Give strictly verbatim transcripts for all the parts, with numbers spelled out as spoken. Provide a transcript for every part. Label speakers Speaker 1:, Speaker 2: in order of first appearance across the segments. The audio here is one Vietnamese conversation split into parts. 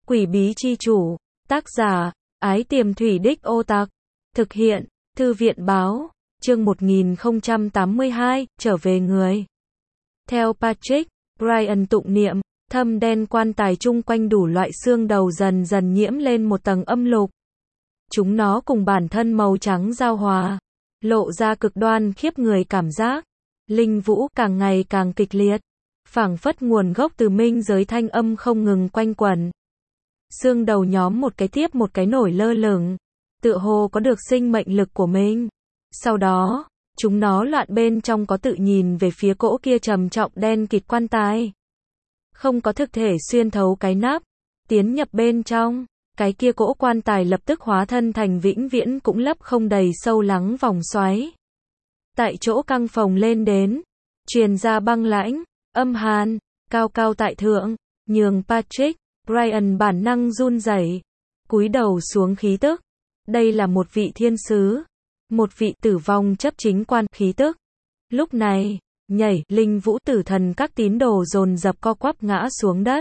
Speaker 1: Quỷ bí chi chủ, tác giả, Ái Tiềm Thủy Đích Ô Tặc, thực hiện, Thư viện báo, chương một nghìn không trăm tám mươi hai, trở về người. Theo Patrick, Brian tụng niệm, thâm đen quan tài chung quanh đủ loại xương đầu dần dần nhiễm lên một tầng âm lục. Chúng nó cùng bản thân màu trắng giao hòa, lộ ra cực đoan khiếp người cảm giác. Linh vũ càng ngày càng kịch liệt, phảng phất nguồn gốc từ minh giới thanh âm không ngừng quanh quẩn. Xương đầu nhóm một cái tiếp một cái nổi lơ lửng, tựa hồ có được sinh mệnh lực của mình. Sau đó, chúng nó loạn bên trong có tự nhìn về phía cỗ kia trầm trọng đen kịt quan tài. Không có thực thể xuyên thấu cái nắp, tiến nhập bên trong, cái kia cỗ quan tài lập tức hóa thân thành vĩnh viễn cũng lấp không đầy sâu lắng vòng xoáy. Tại chỗ căng phồng lên đến, truyền ra băng lãnh, âm hàn, cao cao tại thượng, nhường Patrick, Brian bản năng run rẩy, cúi đầu xuống khí tức. Đây là một vị thiên sứ, một vị tử vong chấp chính quan khí tức. Lúc này, nhảy, linh vũ tử thần các tín đồ dồn dập co quắp ngã xuống đất.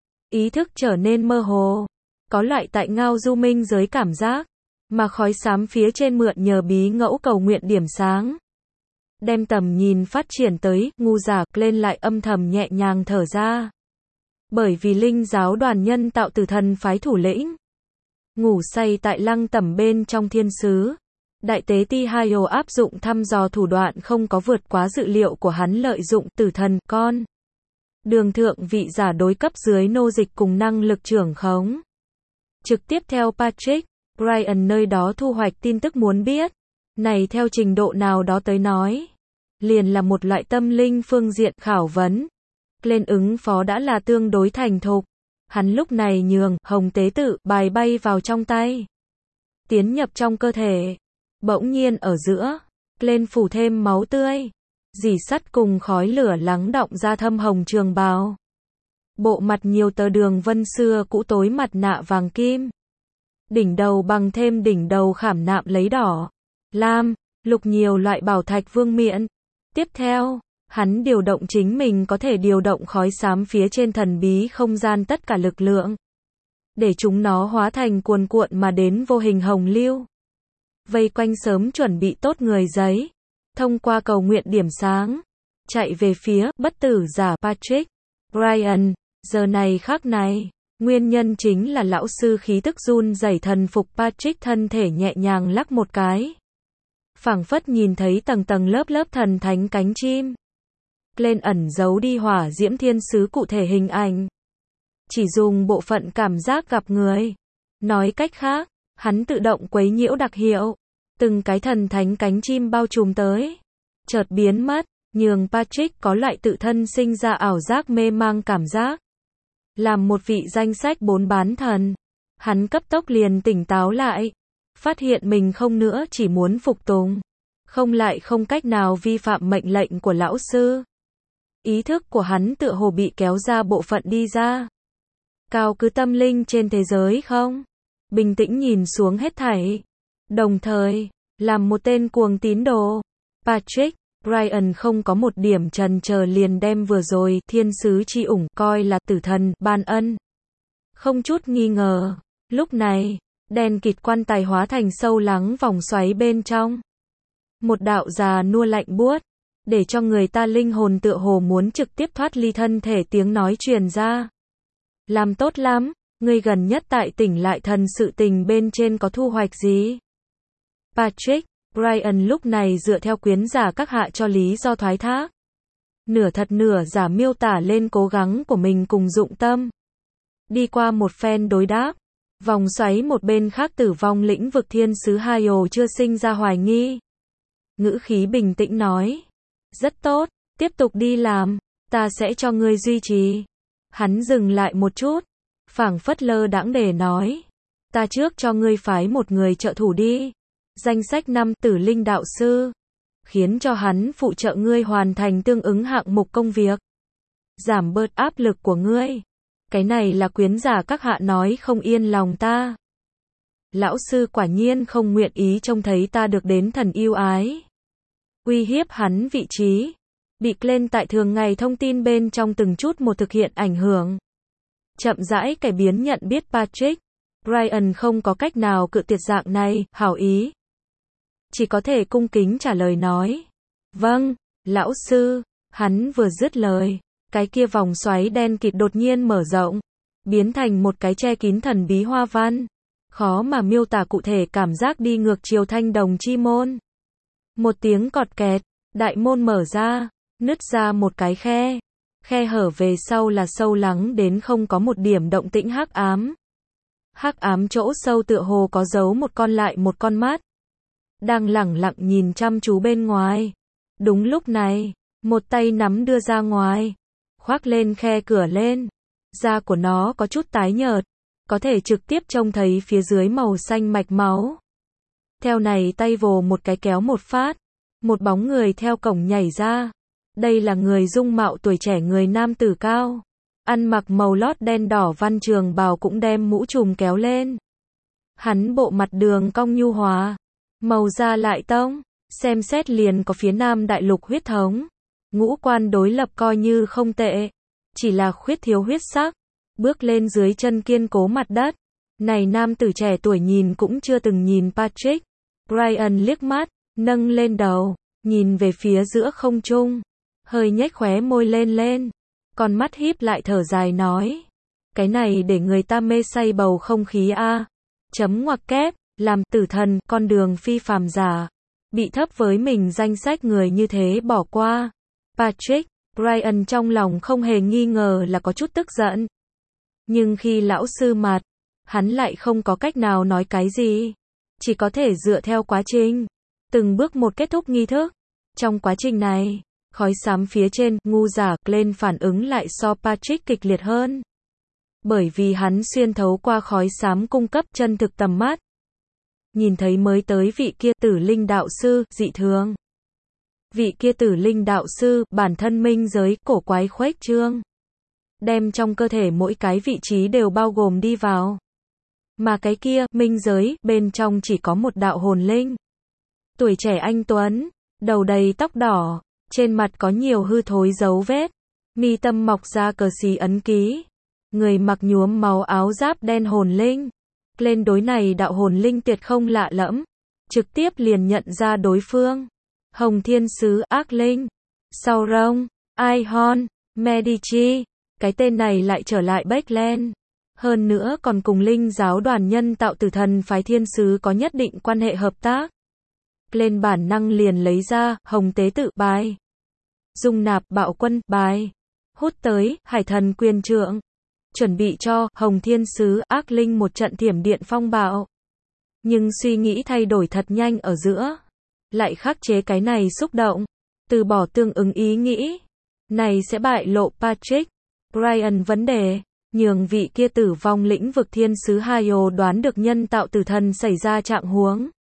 Speaker 1: Ý thức trở nên mơ hồ, có loại tại ngao du minh giới cảm giác, mà khói xám phía trên mượn nhờ bí ngẫu cầu nguyện điểm sáng. Đem tầm nhìn phát triển tới, ngu giả lên lại âm thầm nhẹ nhàng thở ra. Bởi vì linh giáo đoàn nhân tạo tử thần phái thủ lĩnh, ngủ say tại lăng tẩm bên trong thiên sứ. Đại tế Ti Hayo áp dụng thăm dò thủ đoạn không có vượt quá dự liệu của hắn, lợi dụng tử thần con đường thượng vị giả đối cấp dưới nô dịch cùng năng lực trưởng khống. Trực tiếp theo Patrick, Brian nơi đó thu hoạch tin tức muốn biết. Này theo trình độ nào đó tới nói, liền là một loại tâm linh phương diện khảo vấn. Lên ứng phó đã là tương đối thành thục. Hắn lúc này nhường hồng tế tự bài bay vào trong tay, tiến nhập trong cơ thể. Bỗng nhiên ở giữa, lên phủ thêm máu tươi, dỉ sắt cùng khói lửa lắng đọng ra thâm hồng trường bào. Bộ mặt nhiều tờ đường vân xưa cũ tối mặt nạ vàng kim. Đỉnh đầu bằng thêm đỉnh đầu khảm nạm lấy đỏ, lam, lục nhiều loại bảo thạch vương miện. Tiếp theo, hắn điều động chính mình có thể điều động khói xám phía trên thần bí không gian tất cả lực lượng, để chúng nó hóa thành cuồn cuộn mà đến vô hình hồng lưu. Vây quanh sớm chuẩn bị tốt người giấy, thông qua cầu nguyện điểm sáng, chạy về phía bất tử giả Patrick. Brian, giờ này khắc này, nguyên nhân chính là lão sư khí tức run rẩy thần phục. Patrick thân thể nhẹ nhàng lắc một cái, phảng phất nhìn thấy tầng tầng lớp lớp thần thánh cánh chim. Lên ẩn giấu đi hỏa diễm thiên sứ cụ thể hình ảnh, chỉ dùng bộ phận cảm giác gặp người. Nói cách khác, hắn tự động quấy nhiễu đặc hiệu, từng cái thần thánh cánh chim bao trùm tới, chợt biến mất, nhường Patrick có loại tự thân sinh ra ảo giác mê mang cảm giác. Làm một vị danh sách bốn bán thần, hắn cấp tốc liền tỉnh táo lại, phát hiện mình không nữa chỉ muốn phục tùng, không lại không cách nào vi phạm mệnh lệnh của lão sư. Ý thức của hắn tựa hồ bị kéo ra bộ phận đi ra. Cao cứ tâm linh trên thế giới không? Bình tĩnh nhìn xuống hết thảy. Đồng thời, làm một tên cuồng tín đồ, Patrick, Brian không có một điểm chần chờ liền đem vừa rồi thiên sứ chi ủng coi là tử thần ban ân. Không chút nghi ngờ, lúc này, đen kịt quan tài hóa thành sâu lắng vòng xoáy bên trong. Một đạo già nua lạnh buốt, để cho người ta linh hồn tựa hồ muốn trực tiếp thoát ly thân thể tiếng nói truyền ra. Làm tốt lắm, ngươi gần nhất tại tỉnh lại thần sự tình bên trên có thu hoạch gì? Patrick, Brian lúc này dựa theo quyến giả các hạ cho lý do thoái thác. Nửa thật nửa giả miêu tả lên cố gắng của mình cùng dụng tâm. Đi qua một phen đối đáp, vòng xoáy một bên khác tử vong lĩnh vực thiên sứ Hayo chưa sinh ra hoài nghi. Ngữ khí bình tĩnh nói. Rất tốt, tiếp tục đi làm, ta sẽ cho ngươi duy trì. Hắn dừng lại một chút, phảng phất lơ đãng để nói. Ta trước cho ngươi phái một người trợ thủ đi. Danh sách năm tử linh đạo sư. Khiến cho hắn phụ trợ ngươi hoàn thành tương ứng hạng mục công việc. Giảm bớt áp lực của ngươi. Cái này là quyến giả các hạ nói không yên lòng ta. Lão sư quả nhiên không nguyện ý trông thấy ta được đến thần yêu ái. Uy hiếp hắn vị trí, bị lên tại thường ngày thông tin bên trong từng chút một thực hiện ảnh hưởng. chậm rãi cải biến nhận biết Patrick. Brian không có cách nào cự tuyệt dạng này, hảo ý. Chỉ có thể cung kính trả lời nói. Vâng, lão sư. Hắn vừa dứt lời, cái kia vòng xoáy đen kịt đột nhiên mở rộng, biến thành một cái che kín thần bí hoa văn. Khó mà miêu tả cụ thể cảm giác đi ngược chiều thanh đồng chi môn. Một tiếng cọt kẹt, đại môn mở ra, nứt ra một cái khe. Khe hở về sau là sâu lắng đến không có một điểm động tĩnh hắc ám. Hắc ám chỗ sâu tựa hồ có giấu một con lại một con mắt, đang lẳng lặng nhìn chăm chú bên ngoài. Đúng lúc này, một tay nắm đưa ra ngoài, khoác lên khe cửa lên. Da của nó có chút tái nhợt, có thể trực tiếp trông thấy phía dưới màu xanh mạch máu. Theo này tay vồ một cái kéo một phát, một bóng người theo cổng nhảy ra. Đây là người dung mạo tuổi trẻ, người nam tử cao, ăn mặc màu lót đen đỏ văn trường bào, cũng đem mũ trùm kéo lên. Hắn bộ mặt đường cong nhu hòa, màu da lại tông, xem xét liền có phía Nam đại lục huyết thống. Ngũ quan đối lập coi như không tệ, chỉ là khuyết thiếu huyết sắc. Bước lên dưới chân kiên cố mặt đất. Này nam tử trẻ tuổi nhìn cũng chưa từng nhìn Patrick. Brian liếc mắt, nâng lên đầu, nhìn về phía giữa không trung, hơi nhếch khóe môi lên lên, con mắt híp lại thở dài nói. Cái này để người ta mê say bầu không khí a. Chấm ngoặc kép, làm tử thần, con đường phi phàm giả. Bị thấp với mình danh sách người như thế bỏ qua. Patrick, Brian trong lòng không hề nghi ngờ là có chút tức giận. Nhưng khi lão sư mặt, hắn lại không có cách nào nói cái gì. Chỉ có thể dựa theo quá trình, từng bước một kết thúc nghi thức. Trong quá trình này, khói xám phía trên, ngu giả, lên phản ứng lại so Patrick kịch liệt hơn. Bởi vì hắn xuyên thấu qua khói xám cung cấp chân thực tầm mắt. Nhìn thấy mới tới vị kia tử linh đạo sư, dị thường. Vị kia tử linh đạo sư, bản thân minh giới, cổ quái khuếch trương. Đem trong cơ thể mỗi cái vị trí đều bao gồm đi vào. Mà cái kia, minh giới, bên trong chỉ có một đạo hồn linh. Tuổi trẻ anh tuấn, đầu đầy tóc đỏ, trên mặt có nhiều hư thối dấu vết. Mi tâm mọc ra cờ xí ấn ký. Người mặc nhuốm máu áo giáp đen hồn linh. Lên đối này đạo hồn linh tuyệt không lạ lẫm. Trực tiếp liền nhận ra đối phương. Hồng Thiên Sứ, ác linh. Sauron, Aihon, Medici. Cái tên này lại trở lại Backland. Hơn nữa còn cùng linh giáo đoàn nhân tạo tử thần phái thiên sứ có nhất định quan hệ hợp tác. Lên bản năng liền lấy ra, hồng tế tự bài. Dung nạp bạo quân bài. Hút tới, hải thần quyền trượng. Chuẩn bị cho, hồng thiên sứ, ác linh một trận thiểm điện phong bạo. Nhưng suy nghĩ thay đổi thật nhanh ở giữa. Lại khắc chế cái này xúc động. Từ bỏ tương ứng ý nghĩ. Này sẽ bại lộ Patrick. Brian vấn đề. Nhường vị kia tử vong lĩnh vực thiên sứ Hayo đoán được nhân tạo tử thần xảy ra trạng huống.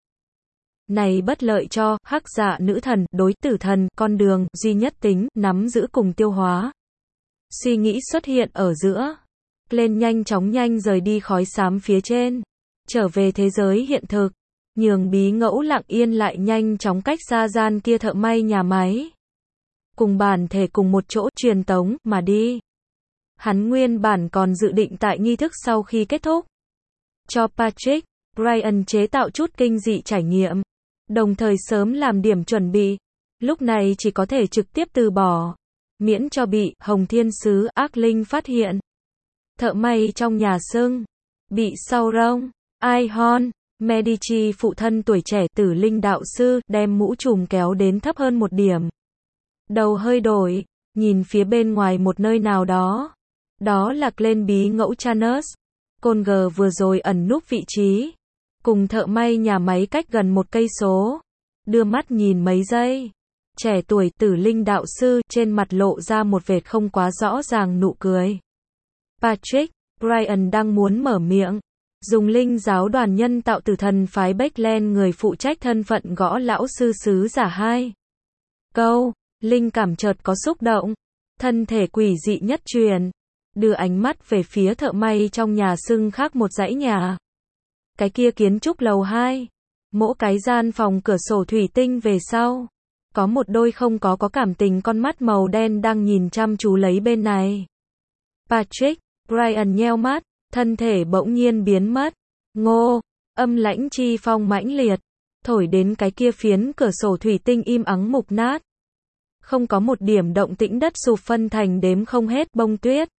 Speaker 1: Này bất lợi cho, hắc dạ nữ thần, đối tử thần, con đường, duy nhất tính, nắm giữ cùng tiêu hóa. Suy nghĩ xuất hiện ở giữa. Lên nhanh chóng nhanh rời đi khói xám phía trên. Trở về thế giới hiện thực. Nhường bí ngẫu lặng yên lại nhanh chóng cách xa gian kia thợ may nhà máy. Cùng bản thể cùng một chỗ truyền tống, mà đi. Hắn nguyên bản còn dự định tại nghi thức sau khi kết thúc. Cho Patrick, Brian chế tạo chút kinh dị trải nghiệm. Đồng thời sớm làm điểm chuẩn bị. Lúc này chỉ có thể trực tiếp từ bỏ. Miễn cho bị Hồng Thiên Sứ, ác linh phát hiện. Thợ may trong nhà xưng. Bị Sauron, Aihon, Medici phụ thân tuổi trẻ tử linh đạo sư, đem mũ trùm kéo đến thấp hơn một điểm. Đầu hơi đổi, nhìn phía bên ngoài một nơi nào đó. Đó là lên bí ngẫu Chanus. Conger vừa rồi ẩn núp vị trí. Cùng thợ may nhà máy cách gần một cây số. Đưa mắt nhìn mấy giây. Trẻ tuổi tử linh đạo sư trên mặt lộ ra một vệt không quá rõ ràng nụ cười. Patrick, Brian đang muốn mở miệng. Dùng linh giáo đoàn nhân tạo tử thần phái Backland người phụ trách thân phận gõ lão sư sứ giả hai. Câu, linh cảm chợt có xúc động. Thân thể quỷ dị nhất truyền. Đưa ánh mắt về phía thợ may trong nhà xưng khác một dãy nhà. Cái kia kiến trúc lầu hai. Mỗi cái gian phòng cửa sổ thủy tinh về sau. Có một đôi không có có cảm tình con mắt màu đen đang nhìn chăm chú lấy bên này. Patrick, Brian nheo mắt, thân thể bỗng nhiên biến mất. Ngô, âm lãnh chi phong mãnh liệt, thổi đến cái kia phiến cửa sổ thủy tinh im ắng mục nát. Không có một điểm động tĩnh, đất sụp phân thành đếm không hết bông tuyết.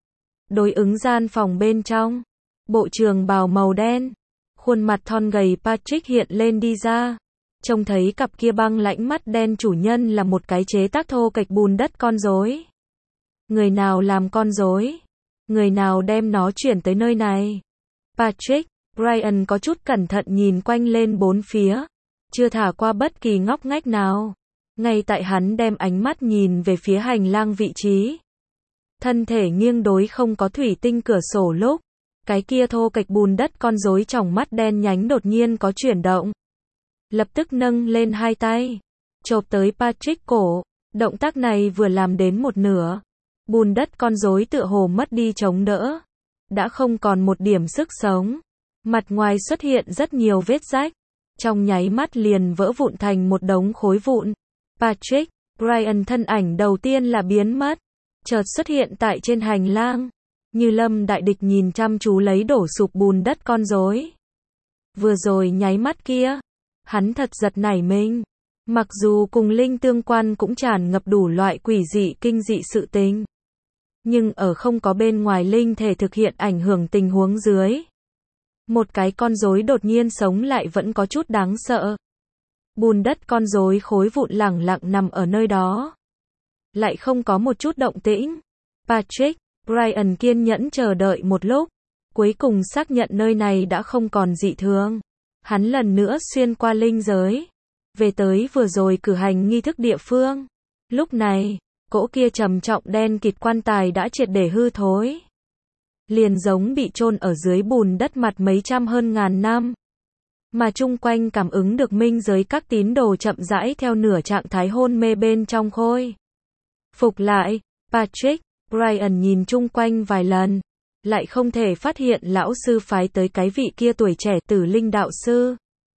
Speaker 1: Đối ứng gian phòng bên trong, bộ trường bào màu đen, khuôn mặt thon gầy Patrick hiện lên đi ra. Trông thấy cặp kia băng lãnh mắt đen chủ nhân là một cái chế tác thô kệch bùn đất con rối. Người nào làm con rối? Người nào đem nó chuyển tới nơi này? Patrick, Brian có chút cẩn thận nhìn quanh lên bốn phía, chưa thả qua bất kỳ ngóc ngách nào. Ngay tại hắn đem ánh mắt nhìn về phía hành lang vị trí, thân thể nghiêng đối không có thủy tinh cửa sổ lúc, cái kia thô kệch bùn đất con rối tròng mắt đen nhánh đột nhiên có chuyển động. Lập tức nâng lên hai tay, chộp tới Patrick cổ. Động tác này vừa làm đến một nửa, bùn đất con rối tựa hồ mất đi chống đỡ, đã không còn một điểm sức sống. Mặt ngoài xuất hiện rất nhiều vết rách, trong nháy mắt liền vỡ vụn thành một đống khối vụn. Patrick, Brian thân ảnh đầu tiên là biến mất, chợt xuất hiện tại trên hành lang, như lâm đại địch nhìn chăm chú lấy đổ sụp bùn đất con rối. Vừa rồi nháy mắt kia, hắn thật giật nảy mình. Mặc dù cùng linh tương quan cũng tràn ngập đủ loại quỷ dị kinh dị sự tình, nhưng ở không có bên ngoài linh thể thực hiện ảnh hưởng tình huống dưới, một cái con rối đột nhiên sống lại vẫn có chút đáng sợ. Bùn đất con rối khối vụn lẳng lặng nằm ở nơi đó, lại không có một chút động tĩnh. Patrick, Brian kiên nhẫn chờ đợi một lúc, cuối cùng xác nhận nơi này đã không còn dị thường. Hắn lần nữa xuyên qua linh giới, về tới vừa rồi cử hành nghi thức địa phương. Lúc này, cỗ kia trầm trọng đen kịt quan tài đã triệt để hư thối, liền giống bị chôn ở dưới bùn đất mặt mấy trăm hơn ngàn năm. Mà chung quanh cảm ứng được minh giới các tín đồ chậm rãi theo nửa trạng thái hôn mê bên trong khôi phục lại. Patrick, Brian nhìn chung quanh vài lần, lại không thể phát hiện lão sư phái tới cái vị kia tuổi trẻ tử linh đạo sư.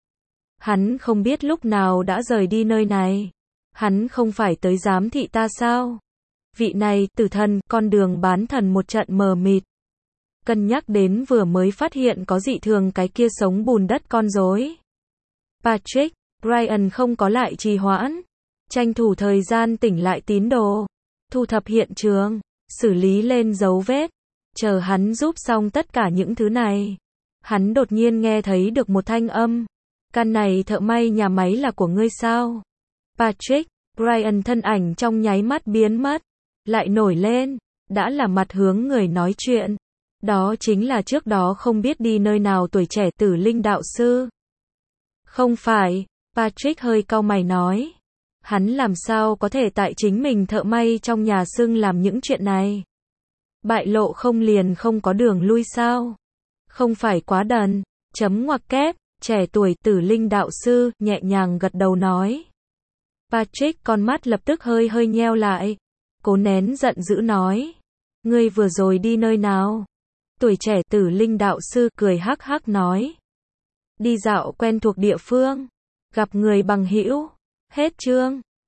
Speaker 1: Hắn không biết lúc nào đã rời đi nơi này. Hắn không phải tới giám thị ta sao? Vị này, tử thần, con đường bán thần một trận mờ mịt. Cân nhắc đến vừa mới phát hiện có dị thường cái kia sống bùn đất con rối. Patrick, Brian không có lại trì hoãn, tranh thủ thời gian tỉnh lại tín đồ, thu thập hiện trường, xử lý lên dấu vết. Chờ hắn giúp xong tất cả những thứ này, hắn đột nhiên nghe thấy được một thanh âm. Căn này thợ may nhà máy là của ngươi sao? Patrick, Brian thân ảnh trong nháy mắt biến mất, lại nổi lên, đã là mặt hướng người nói chuyện. Đó chính là trước đó không biết đi nơi nào tuổi trẻ tử linh đạo sư. Không phải, Patrick hơi cau mày nói. Hắn làm sao có thể tại chính mình thợ may trong nhà xưng làm những chuyện này? Bại lộ không liền không có đường lui sao? Không phải quá đần, chấm ngoặc kép, trẻ tuổi tử linh đạo sư, nhẹ nhàng gật đầu nói. Patrick con mắt lập tức hơi hơi nheo lại, cố nén giận dữ nói. Ngươi vừa rồi đi nơi nào? Tuổi trẻ tử linh đạo sư cười hắc hắc nói. Đi dạo quen thuộc địa phương, gặp người bằng hữu. Hết chương.